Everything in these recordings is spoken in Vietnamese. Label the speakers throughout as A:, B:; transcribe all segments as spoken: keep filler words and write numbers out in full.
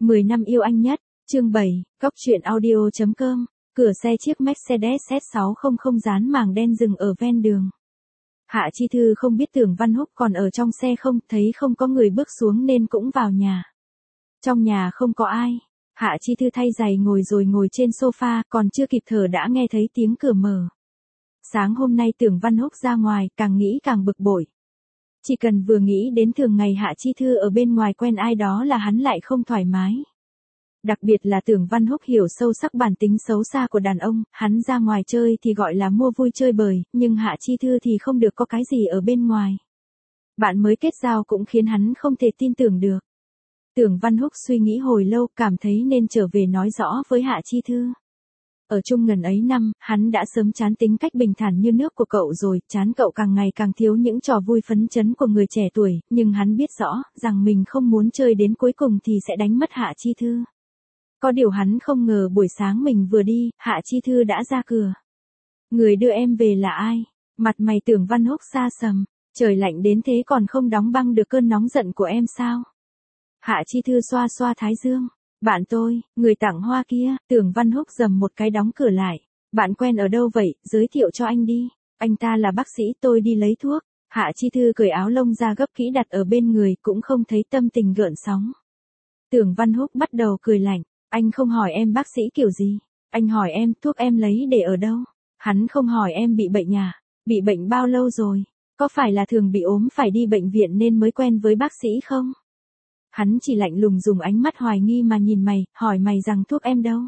A: mười năm yêu anh nhất, chương bảy, Cóc truyện audio chấm com, cửa xe chiếc Mercedes S sáu trăm dán màng đen dừng ở ven đường. Hạ Chi Thư không biết Tưởng Văn Húc còn ở trong xe không, thấy không có người bước xuống nên cũng vào nhà. Trong nhà không có ai, Hạ Chi Thư thay giày ngồi rồi ngồi trên sofa, còn chưa kịp thở đã nghe thấy tiếng cửa mở. Sáng hôm nay Tưởng Văn Húc ra ngoài, càng nghĩ càng bực bội. Chỉ cần vừa nghĩ đến thường ngày Hạ Chi Thư ở bên ngoài quen ai đó là hắn lại không thoải mái. Đặc biệt là Tưởng Văn Húc hiểu sâu sắc bản tính xấu xa của đàn ông, hắn ra ngoài chơi thì gọi là mua vui chơi bời, nhưng Hạ Chi Thư thì không được có cái gì ở bên ngoài. Bạn mới kết giao cũng khiến hắn không thể tin tưởng được. Tưởng Văn Húc suy nghĩ hồi lâu, cảm thấy nên trở về nói rõ với Hạ Chi Thư. Ở chung ngần ấy năm, hắn đã sớm chán tính cách bình thản như nước của cậu rồi, chán cậu càng ngày càng thiếu những trò vui phấn chấn của người trẻ tuổi, nhưng hắn biết rõ, rằng mình không muốn chơi đến cuối cùng thì sẽ đánh mất Hạ Chi Thư. Có điều hắn không ngờ buổi sáng mình vừa đi, Hạ Chi Thư đã ra cửa. Người đưa em về là ai? Mặt mày Tưởng Văn Húc xa sầm, trời lạnh đến thế còn không đóng băng được cơn nóng giận của em sao? Hạ Chi Thư xoa xoa thái dương. Bạn tôi, người tặng hoa kia. Tưởng Văn Húc dầm một cái đóng cửa lại. Bạn quen ở đâu vậy, giới thiệu cho anh đi. Anh ta là bác sĩ, tôi đi lấy thuốc. Hạ Chi Thư cởi áo lông ra gấp kỹ đặt ở bên người, cũng không thấy tâm tình gợn sóng. Tưởng Văn Húc bắt đầu cười lạnh. Anh không hỏi em bác sĩ kiểu gì. Anh hỏi em thuốc em lấy để ở đâu. Hắn không hỏi em bị bệnh à? Bị bệnh bao lâu rồi? Có phải là thường bị ốm phải đi bệnh viện nên mới quen với bác sĩ không? Hắn chỉ lạnh lùng dùng ánh mắt hoài nghi mà nhìn mày, hỏi mày rằng thuốc em đâu.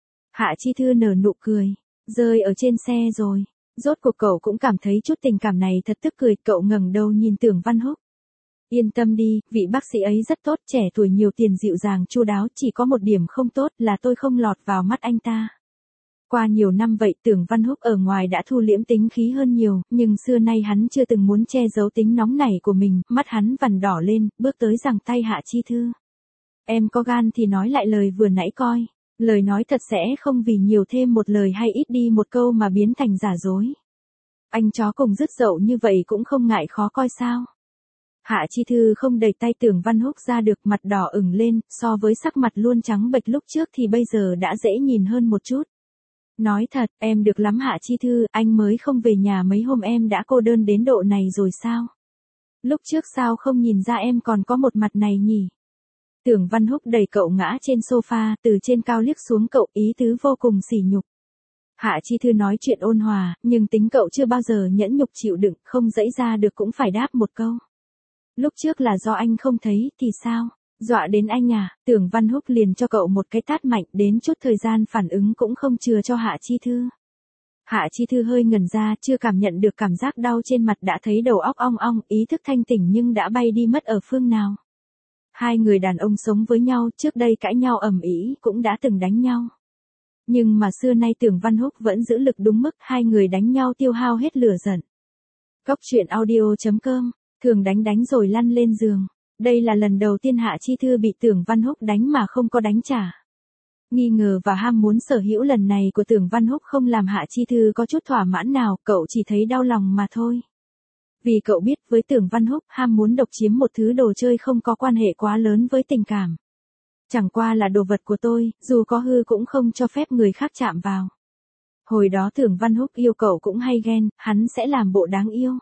A: Hạ Chi Thư nở nụ cười, rơi ở trên xe rồi. Rốt cuộc cậu cũng cảm thấy chút tình cảm này thật tức cười, cậu ngẩng đầu nhìn Tưởng Văn Húc. Yên tâm đi, vị bác sĩ ấy rất tốt, trẻ tuổi nhiều tiền dịu dàng chu đáo, chỉ có một điểm không tốt là tôi không lọt vào mắt anh ta. Qua nhiều năm vậy Tưởng Văn Húc ở ngoài đã thu liễm tính khí hơn nhiều, nhưng xưa nay hắn chưa từng muốn che giấu tính nóng nảy của mình, mắt hắn vằn đỏ lên, bước tới giằng tay Hạ Chi Thư. Em có gan thì nói lại lời vừa nãy coi, lời nói thật sẽ không vì nhiều thêm một lời hay ít đi một câu mà biến thành giả dối. Anh chó cùng dứt dậu như vậy cũng không ngại khó coi sao. Hạ Chi Thư không đẩy tay Tưởng Văn Húc ra được, mặt đỏ ửng lên, so với sắc mặt luôn trắng bệch lúc trước thì bây giờ đã dễ nhìn hơn một chút. Nói thật, em được lắm Hạ Chi Thư, anh mới không về nhà mấy hôm em đã cô đơn đến độ này rồi sao? Lúc trước sao không nhìn ra em còn có một mặt này nhỉ? Tưởng Văn Húc đẩy cậu ngã trên sofa, từ trên cao liếc xuống cậu, ý tứ vô cùng sỉ nhục. Hạ Chi Thư nói chuyện ôn hòa, nhưng tính cậu chưa bao giờ nhẫn nhục chịu đựng, không dẫy ra được cũng phải đáp một câu. Lúc trước là do anh không thấy thì sao? Dọa đến anh à? Tưởng Văn Húc liền cho cậu một cái tát mạnh, đến chút thời gian phản ứng cũng không chừa cho Hạ Chi Thư. Hạ Chi Thư hơi ngẩn ra, chưa cảm nhận được cảm giác đau trên mặt đã thấy đầu óc ong ong, ý thức thanh tỉnh nhưng đã bay đi mất ở phương nào. Hai người đàn ông sống với nhau, trước đây cãi nhau ầm ĩ, cũng đã từng đánh nhau. Nhưng mà xưa nay Tưởng Văn Húc vẫn giữ lực đúng mức, hai người đánh nhau tiêu hao hết lửa giận. Cóc truyện audio chấm com, thường đánh đánh rồi lăn lên giường. Đây là lần đầu tiên Hạ Chi Thư bị Tưởng Văn Húc đánh mà không có đánh trả. Nghi ngờ và ham muốn sở hữu lần này của Tưởng Văn Húc không làm Hạ Chi Thư có chút thỏa mãn nào, cậu chỉ thấy đau lòng mà thôi. Vì cậu biết với Tưởng Văn Húc, ham muốn độc chiếm một thứ đồ chơi không có quan hệ quá lớn với tình cảm. Chẳng qua là đồ vật của tôi, dù có hư cũng không cho phép người khác chạm vào. Hồi đó Tưởng Văn Húc yêu cậu cũng hay ghen, hắn sẽ làm bộ đáng yêu.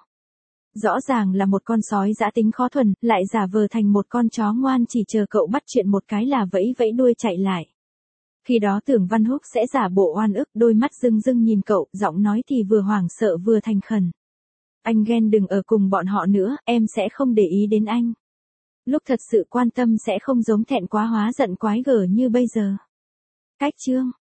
A: Rõ ràng là một con sói dã tính khó thuần, lại giả vờ thành một con chó ngoan chỉ chờ cậu bắt chuyện một cái là vẫy vẫy đuôi chạy lại. Khi đó Tưởng Văn Húc sẽ giả bộ oan ức, đôi mắt rưng rưng nhìn cậu, giọng nói thì vừa hoảng sợ vừa thành khẩn. Anh ghen đừng ở cùng bọn họ nữa, em sẽ không để ý đến anh. Lúc thật sự quan tâm sẽ không giống thẹn quá hóa giận quái gở như bây giờ. Cách chương